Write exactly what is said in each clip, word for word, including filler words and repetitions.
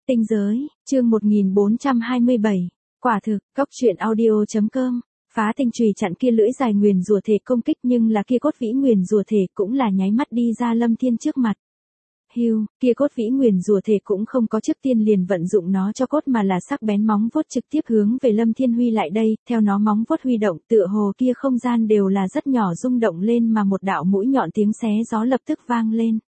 Tinh giới, chương một nghìn bốn trăm hai mươi bảy. Quả thực, cốc truyện audio chấm com. Phá tinh chùy chặn kia lưỡi dài nguyền rủa thể công kích, nhưng là kia cốt vĩ nguyền rủa thể cũng là nháy mắt đi ra Lâm Thiên trước mặt. Hưu, kia cốt vĩ nguyền rủa thể cũng không có trước tiên liền vận dụng nó cho cốt, mà là sắc bén móng vuốt trực tiếp hướng về Lâm Thiên huy lại đây. Theo nó móng vuốt huy động, tựa hồ kia không gian đều là rất nhỏ rung động lên, mà một đạo mũi nhọn tiếng xé gió lập tức vang lên.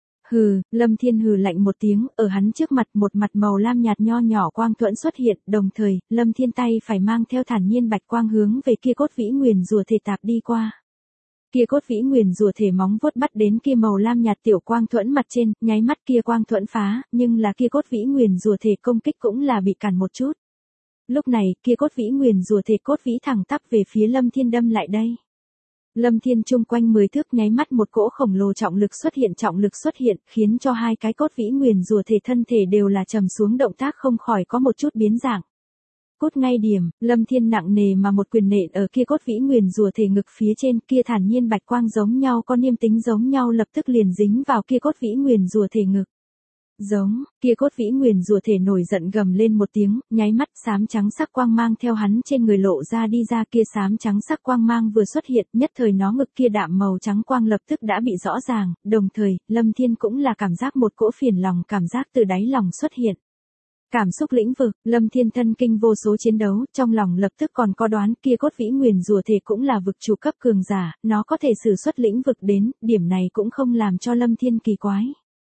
Hừ, Lâm Thiên hừ lạnh một tiếng, ở hắn trước mặt một mặt màu lam nhạt nho nhỏ quang thuẫn xuất hiện, đồng thời, Lâm Thiên tay phải mang theo thản nhiên bạch quang hướng về kia cốt vĩ nguyền rủa thể tạp đi qua. Kia cốt vĩ nguyền rủa thể móng vuốt bắt đến kia màu lam nhạt tiểu quang thuẫn mặt trên, nháy mắt kia quang thuẫn phá, nhưng là kia cốt vĩ nguyền rủa thể công kích cũng là bị cản một chút. Lúc này, kia cốt vĩ nguyền rủa thể cốt vĩ thẳng tắp về phía Lâm Thiên đâm lại đây. Lâm Thiên chung quanh mười thước nháy mắt một cỗ khổng lồ trọng lực xuất hiện, trọng lực xuất hiện, khiến cho hai cái cốt vĩ nguyền rủa thể thân thể đều là trầm xuống, động tác không khỏi có một chút biến dạng. Cốt ngay điểm, Lâm Thiên nặng nề mà một quyền nện ở kia cốt vĩ nguyền rủa thể ngực phía trên, kia thản nhiên bạch quang giống nhau, có niêm tính giống nhau, lập tức liền dính vào kia cốt vĩ nguyền rủa thể ngực. Giống, kia cốt vĩ nguyền rủa thể nổi giận gầm lên một tiếng, nháy mắt xám trắng sắc quang mang theo hắn trên người lộ ra đi ra, kia xám trắng sắc quang mang vừa xuất hiện, nhất thời nó ngực kia đạm màu trắng quang lập tức đã bị rõ ràng, đồng thời, Lâm Thiên cũng là cảm giác một cỗ phiền lòng cảm giác từ đáy lòng xuất hiện. Cảm xúc lĩnh vực, Lâm Thiên thân kinh vô số chiến đấu, trong lòng lập tức còn có đoán kia cốt vĩ nguyền rủa thể cũng là vực chủ cấp cường giả, nó có thể sử xuất lĩnh vực đến, điểm này cũng không làm cho Lâm Thiên kỳ quái.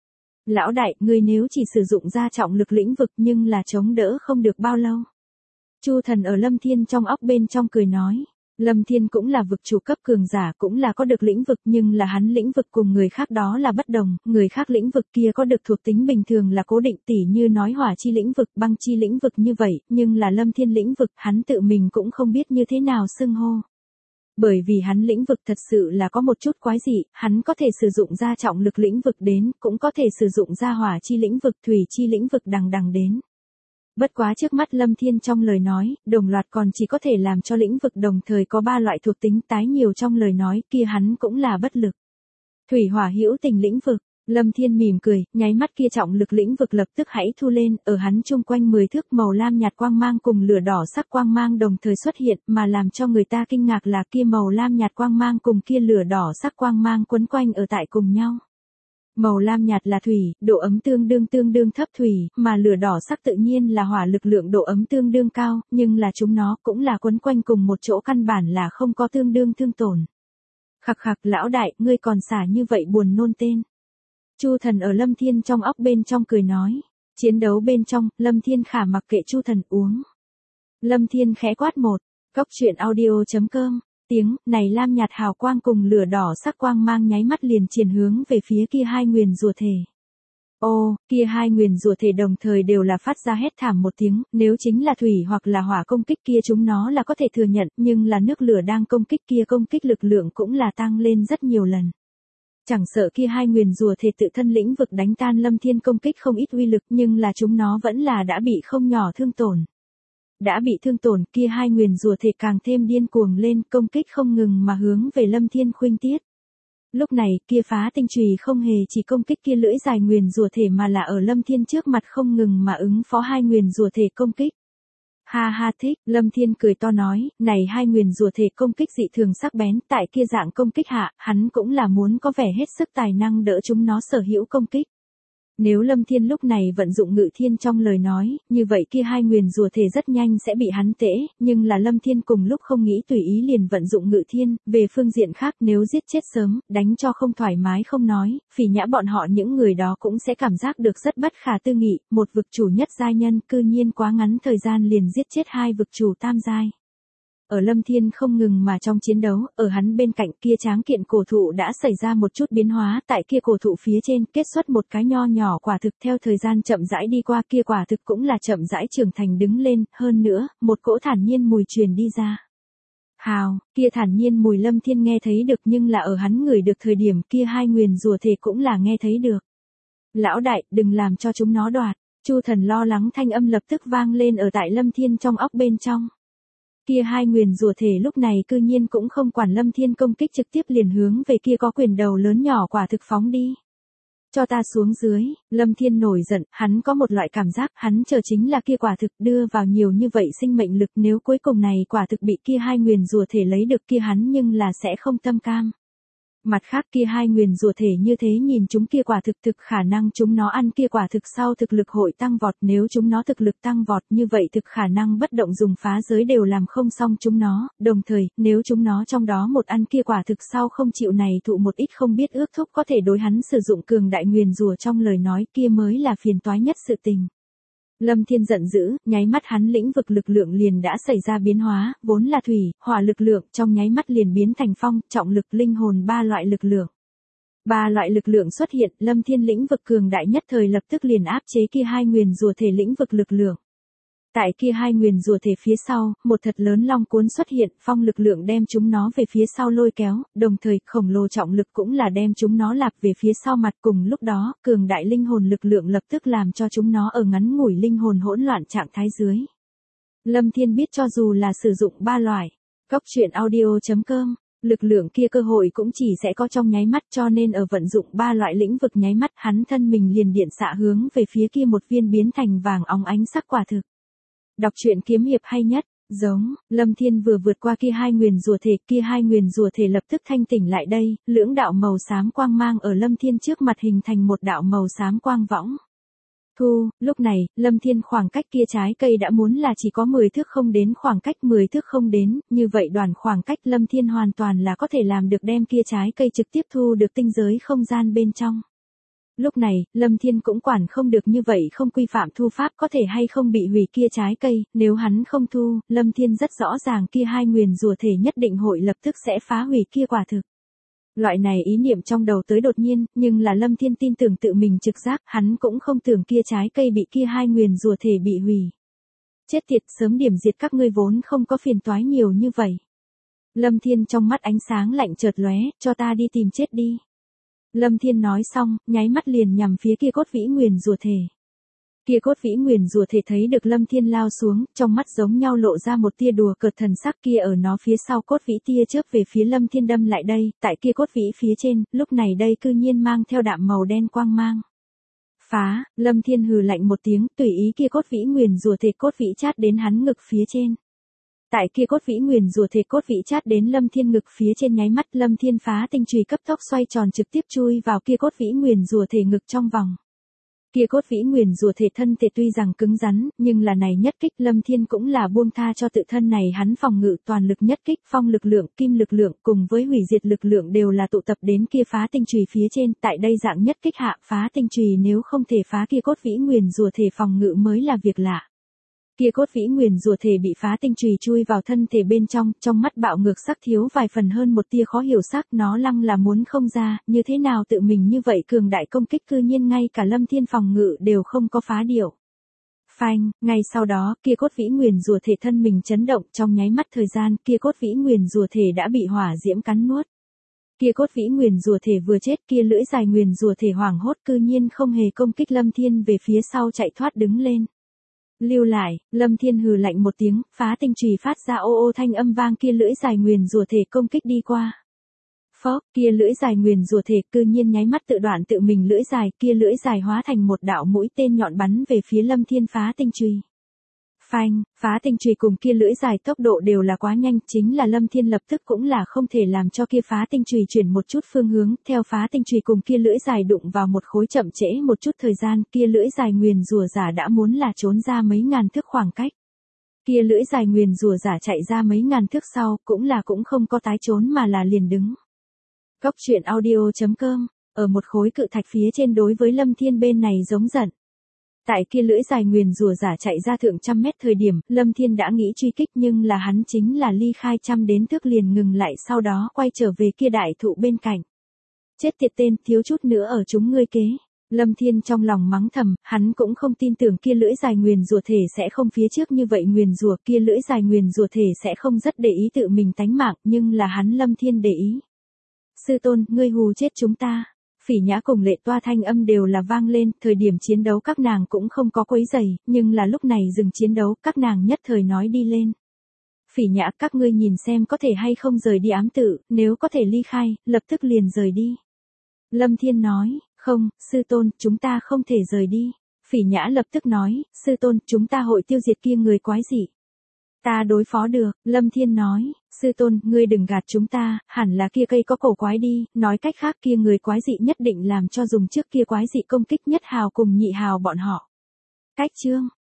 Lão đại, ngươi nếu chỉ sử dụng ra trọng lực lĩnh vực nhưng là chống đỡ không được bao lâu. Chu Thần ở Lâm Thiên trong óc bên trong cười nói. Lâm Thiên cũng là vực chủ cấp cường giả, cũng là có được lĩnh vực, nhưng là hắn lĩnh vực cùng người khác đó là bất đồng, người khác lĩnh vực kia có được thuộc tính bình thường là cố định, tỉ như nói hỏa chi lĩnh vực, băng chi lĩnh vực như vậy, nhưng là Lâm Thiên lĩnh vực, hắn tự mình cũng không biết như thế nào xưng hô. Bởi vì hắn lĩnh vực thật sự là có một chút quái dị, hắn có thể sử dụng ra trọng lực lĩnh vực đến, cũng có thể sử dụng ra hỏa chi lĩnh vực, thủy chi lĩnh vực đằng đằng đến. Bất quá trước mắt Lâm Thiên trong lời nói, đồng loạt còn chỉ có thể làm cho lĩnh vực đồng thời có ba loại thuộc tính, tái nhiều trong lời nói kia hắn cũng là bất lực. Thủy hỏa hữu tình lĩnh vực, Lâm Thiên mỉm cười, nháy mắt kia trọng lực lĩnh vực lập tức hãy thu lên, ở hắn chung quanh mười thước màu lam nhạt quang mang cùng lửa đỏ sắc quang mang đồng thời xuất hiện, mà làm cho người ta kinh ngạc là kia màu lam nhạt quang mang cùng kia lửa đỏ sắc quang mang quấn quanh ở tại cùng nhau. Màu lam nhạt là thủy, độ ấm tương đương tương đương thấp thủy, mà lửa đỏ sắc tự nhiên là hỏa, lực lượng độ ấm tương đương cao, nhưng là chúng nó cũng là quấn quanh cùng một chỗ, căn bản là không có tương đương thương tổn. Khặc khặc, lão đại, ngươi còn xả như vậy buồn nôn tên. Chu Thần ở Lâm Thiên trong óc bên trong cười nói. Chiến đấu bên trong, Lâm Thiên khả mặc kệ Chu Thần uống. Lâm Thiên khẽ quát một. Cốc truyện audio chấm com. Tiếng này lam nhạt hào quang cùng lửa đỏ sắc quang mang nháy mắt liền triển hướng về phía kia hai nguyền rủa thể. Ô, kia hai nguyền rủa thể đồng thời đều là phát ra hét thảm một tiếng, nếu chính là thủy hoặc là hỏa công kích kia chúng nó là có thể thừa nhận, nhưng là nước lửa đang công kích kia công kích lực lượng cũng là tăng lên rất nhiều lần. Chẳng sợ kia hai nguyền rủa thể tự thân lĩnh vực đánh tan Lâm Thiên công kích không ít uy lực, nhưng là chúng nó vẫn là đã bị không nhỏ thương tổn. Đã bị thương tổn, kia hai nguyền rủa thể càng thêm điên cuồng lên, công kích không ngừng mà hướng về Lâm Thiên khuynh tiết. Lúc này, kia phá tinh chùy không hề chỉ công kích kia lưỡi dài nguyền rủa thể mà là ở Lâm Thiên trước mặt không ngừng mà ứng phó hai nguyền rủa thể công kích. Ha ha thích, Lâm Thiên cười to nói, này hai nguyền rủa thể công kích dị thường sắc bén, tại kia dạng công kích hạ, hắn cũng là muốn có vẻ hết sức tài năng đỡ chúng nó sở hữu công kích. Nếu Lâm Thiên lúc này vận dụng ngự thiên trong lời nói, như vậy kia hai nguyền rủa thể rất nhanh sẽ bị hắn tễ, nhưng là Lâm Thiên cùng lúc không nghĩ tùy ý liền vận dụng ngự thiên, về phương diện khác nếu giết chết sớm, đánh cho không thoải mái không nói, phỉ nhã bọn họ những người đó cũng sẽ cảm giác được rất bất khả tư nghị, một vực chủ nhất giai nhân cư nhiên quá ngắn thời gian liền giết chết hai vực chủ tam giai. Ở Lâm Thiên không ngừng mà trong chiến đấu, ở hắn bên cạnh kia tráng kiện cổ thụ đã xảy ra một chút biến hóa, tại kia cổ thụ phía trên kết xuất một cái nho nhỏ quả thực, theo thời gian chậm rãi đi qua kia quả thực cũng là chậm rãi trưởng thành đứng lên, hơn nữa, một cỗ thản nhiên mùi truyền đi ra. Hào, kia thản nhiên mùi Lâm Thiên nghe thấy được, nhưng là ở hắn ngửi được thời điểm kia hai nguyền rủa thể cũng là nghe thấy được. Lão đại, đừng làm cho chúng nó đoạt. Chu Thần lo lắng thanh âm lập tức vang lên ở tại Lâm Thiên trong óc bên trong. Kia hai nguyền rủa thể lúc này cư nhiên cũng không quản Lâm Thiên công kích trực tiếp liền hướng về kia có quyền đầu lớn nhỏ quả thực phóng đi. Cho ta xuống dưới, Lâm Thiên nổi giận, hắn có một loại cảm giác, hắn chờ chính là kia quả thực đưa vào nhiều như vậy sinh mệnh lực, nếu cuối cùng này quả thực bị kia hai nguyền rủa thể lấy được kia hắn nhưng là sẽ không tâm cam. Mặt khác kia hai nguyền rủa thể như thế nhìn chúng kia quả thực thực khả năng chúng nó ăn kia quả thực sau thực lực hội tăng vọt, nếu chúng nó thực lực tăng vọt như vậy thực khả năng bất động dùng phá giới đều làm không xong chúng nó, đồng thời nếu chúng nó trong đó một ăn kia quả thực sau không chịu này thụ một ít không biết ước thúc có thể đối hắn sử dụng cường đại nguyền rủa trong lời nói kia mới là phiền toái nhất sự tình. Lâm Thiên giận dữ, nháy mắt hắn lĩnh vực lực lượng liền đã xảy ra biến hóa, vốn là thủy, hỏa lực lượng, trong nháy mắt liền biến thành phong, trọng lực, linh hồn ba loại lực lượng. Ba loại lực lượng xuất hiện, Lâm Thiên lĩnh vực cường đại nhất thời lập tức liền áp chế kia hai nguyền rủa thể lĩnh vực lực lượng. Tại kia hai nguyền rủa thể phía sau, một thật lớn long cuốn xuất hiện, phong lực lượng đem chúng nó về phía sau lôi kéo, đồng thời khổng lồ trọng lực cũng là đem chúng nó lạp về phía sau mặt, cùng lúc đó, cường đại linh hồn lực lượng lập tức làm cho chúng nó ở ngắn ngủi linh hồn hỗn loạn trạng thái dưới. Lâm Thiên biết cho dù là sử dụng ba loại, cốc truyện audio chấm com, lực lượng kia cơ hội cũng chỉ sẽ có trong nháy mắt, cho nên ở vận dụng ba loại lĩnh vực nháy mắt hắn thân mình liền điện xạ hướng về phía kia một viên biến thành vàng óng ánh sắc quả thực. Đọc truyện kiếm hiệp hay nhất, giống, Lâm Thiên vừa vượt qua kia hai nguyền rủa thể, kia hai nguyền rủa thể lập tức thanh tỉnh lại đây, lưỡng đạo màu xám quang mang ở Lâm Thiên trước mặt hình thành một đạo màu xám quang võng. Thu, lúc này, Lâm Thiên khoảng cách kia trái cây đã muốn là chỉ có mười thước không đến khoảng cách mười thước không đến, như vậy đoàn khoảng cách Lâm Thiên hoàn toàn là có thể làm được đem kia trái cây trực tiếp thu được tinh giới không gian bên trong. Lúc này, Lâm Thiên cũng quản không được như vậy không quy phạm thu pháp có thể hay không bị hủy kia trái cây, nếu hắn không thu, Lâm Thiên rất rõ ràng kia hai nguyền rủa thể nhất định hội lập tức sẽ phá hủy kia quả thực. Loại này ý niệm trong đầu tới đột nhiên, nhưng là Lâm Thiên tin tưởng tự mình trực giác, hắn cũng không tưởng kia trái cây bị kia hai nguyền rủa thể bị hủy. Chết tiệt, sớm điểm diệt các ngươi vốn không có phiền toái nhiều như vậy. Lâm Thiên trong mắt ánh sáng lạnh chợt lóe, cho ta đi tìm chết đi. Lâm Thiên nói xong, nháy mắt liền nhằm phía kia cốt vĩ nguyền rủa thể. Kia cốt vĩ nguyền rủa thể thấy được Lâm Thiên lao xuống, trong mắt giống nhau lộ ra một tia đùa cợt thần sắc, kia ở nó phía sau cốt vĩ tia chớp về phía Lâm Thiên đâm lại đây, tại kia cốt vĩ phía trên, lúc này đây cư nhiên mang theo đạm màu đen quang mang. Phá, Lâm Thiên hừ lạnh một tiếng, tùy ý kia cốt vĩ nguyền rủa thể cốt vĩ chát đến hắn ngực phía trên. Tại kia cốt vĩ nguyền rủa thể cốt vĩ chát đến Lâm Thiên ngực phía trên nháy mắt, Lâm Thiên phá tinh chùy cấp tốc xoay tròn trực tiếp chui vào kia cốt vĩ nguyền rủa thể ngực trong vòng. Kia cốt vĩ nguyền rủa thể thân thể tuy rằng cứng rắn, nhưng là này nhất kích Lâm Thiên cũng là buông tha cho tự thân này, hắn phòng ngự toàn lực nhất kích, phong lực lượng, kim lực lượng cùng với hủy diệt lực lượng đều là tụ tập đến kia phá tinh chùy phía trên, tại đây dạng nhất kích hạ phá tinh chùy nếu không thể phá kia cốt vĩ nguyền rủa thể phòng ngự mới là việc lạ. Kia cốt vĩ nguyền rủa thể bị phá tinh chùy chui vào thân thể bên trong, trong mắt bạo ngược sắc thiếu vài phần hơn một tia khó hiểu sắc, nó lăng là muốn không ra, như thế nào tự mình như vậy cường đại công kích cư nhiên ngay cả Lâm Thiên phòng ngự đều không có phá điệu. Phanh, ngay sau đó, kia cốt vĩ nguyền rủa thể thân mình chấn động, trong nháy mắt thời gian, kia cốt vĩ nguyền rủa thể đã bị hỏa diễm cắn nuốt. Kia cốt vĩ nguyền rủa thể vừa chết, kia lưỡi dài nguyền rủa thể hoảng hốt cư nhiên không hề công kích Lâm Thiên về phía sau chạy thoát đứng lên. Lưu lại, Lâm Thiên hừ lạnh một tiếng, phá tinh chùy phát ra ô ô thanh âm vang, kia lưỡi dài nguyền rủa thể công kích đi qua. Phốc, kia lưỡi dài nguyền rủa thể cư nhiên nháy mắt tự đoạn tự mình lưỡi dài, kia lưỡi dài hóa thành một đạo mũi tên nhọn bắn về phía Lâm Thiên phá tinh chùy. Phanh, phá tinh chùy cùng kia lưỡi dài tốc độ đều là quá nhanh, chính là Lâm Thiên lập tức cũng là không thể làm cho kia phá tinh chùy chuyển một chút phương hướng, theo phá tinh chùy cùng kia lưỡi dài đụng vào một khối chậm trễ một chút thời gian, kia lưỡi dài nguyền rủa giả đã muốn là trốn ra mấy ngàn thước khoảng cách. Kia lưỡi dài nguyền rủa giả chạy ra mấy ngàn thước sau, cũng là cũng không có tái trốn mà là liền đứng. Cốc truyện audio chấm com, ở một khối cự thạch phía trên đối với Lâm Thiên bên này giống giận. Tại kia lưỡi dài nguyền rủa giả chạy ra thượng trăm mét thời điểm, Lâm Thiên đã nghĩ truy kích nhưng là hắn chính là ly khai trăm đến thước liền ngừng lại, sau đó quay trở về kia đại thụ bên cạnh. Chết tiệt tên, thiếu chút nữa ở chúng ngươi kế. Lâm Thiên trong lòng mắng thầm, hắn cũng không tin tưởng kia lưỡi dài nguyền rủa thể sẽ không phía trước như vậy nguyền rủa, kia lưỡi dài nguyền rủa thể sẽ không rất để ý tự mình tánh mạng, nhưng là hắn Lâm Thiên để ý. Sư tôn, ngươi hù chết chúng ta. Phỉ Nhã cùng Lệ Toa thanh âm đều là vang lên, thời điểm chiến đấu các nàng cũng không có quấy rầy, nhưng là lúc này dừng chiến đấu, các nàng nhất thời nói đi lên. Phỉ Nhã, các ngươi nhìn xem có thể hay không rời đi ám tự, nếu có thể ly khai, lập tức liền rời đi. Lâm Thiên nói, Không, sư tôn, chúng ta không thể rời đi. Phỉ Nhã lập tức nói, sư tôn, chúng ta hội tiêu diệt kia người quái dị. Ta đối phó được, Lâm Thiên nói, sư tôn, ngươi đừng gạt chúng ta, hẳn là kia cây có cổ quái đi, nói cách khác kia người quái dị nhất định làm cho dùng trước kia quái dị công kích nhất hào cùng nhị hào bọn họ. Cách chương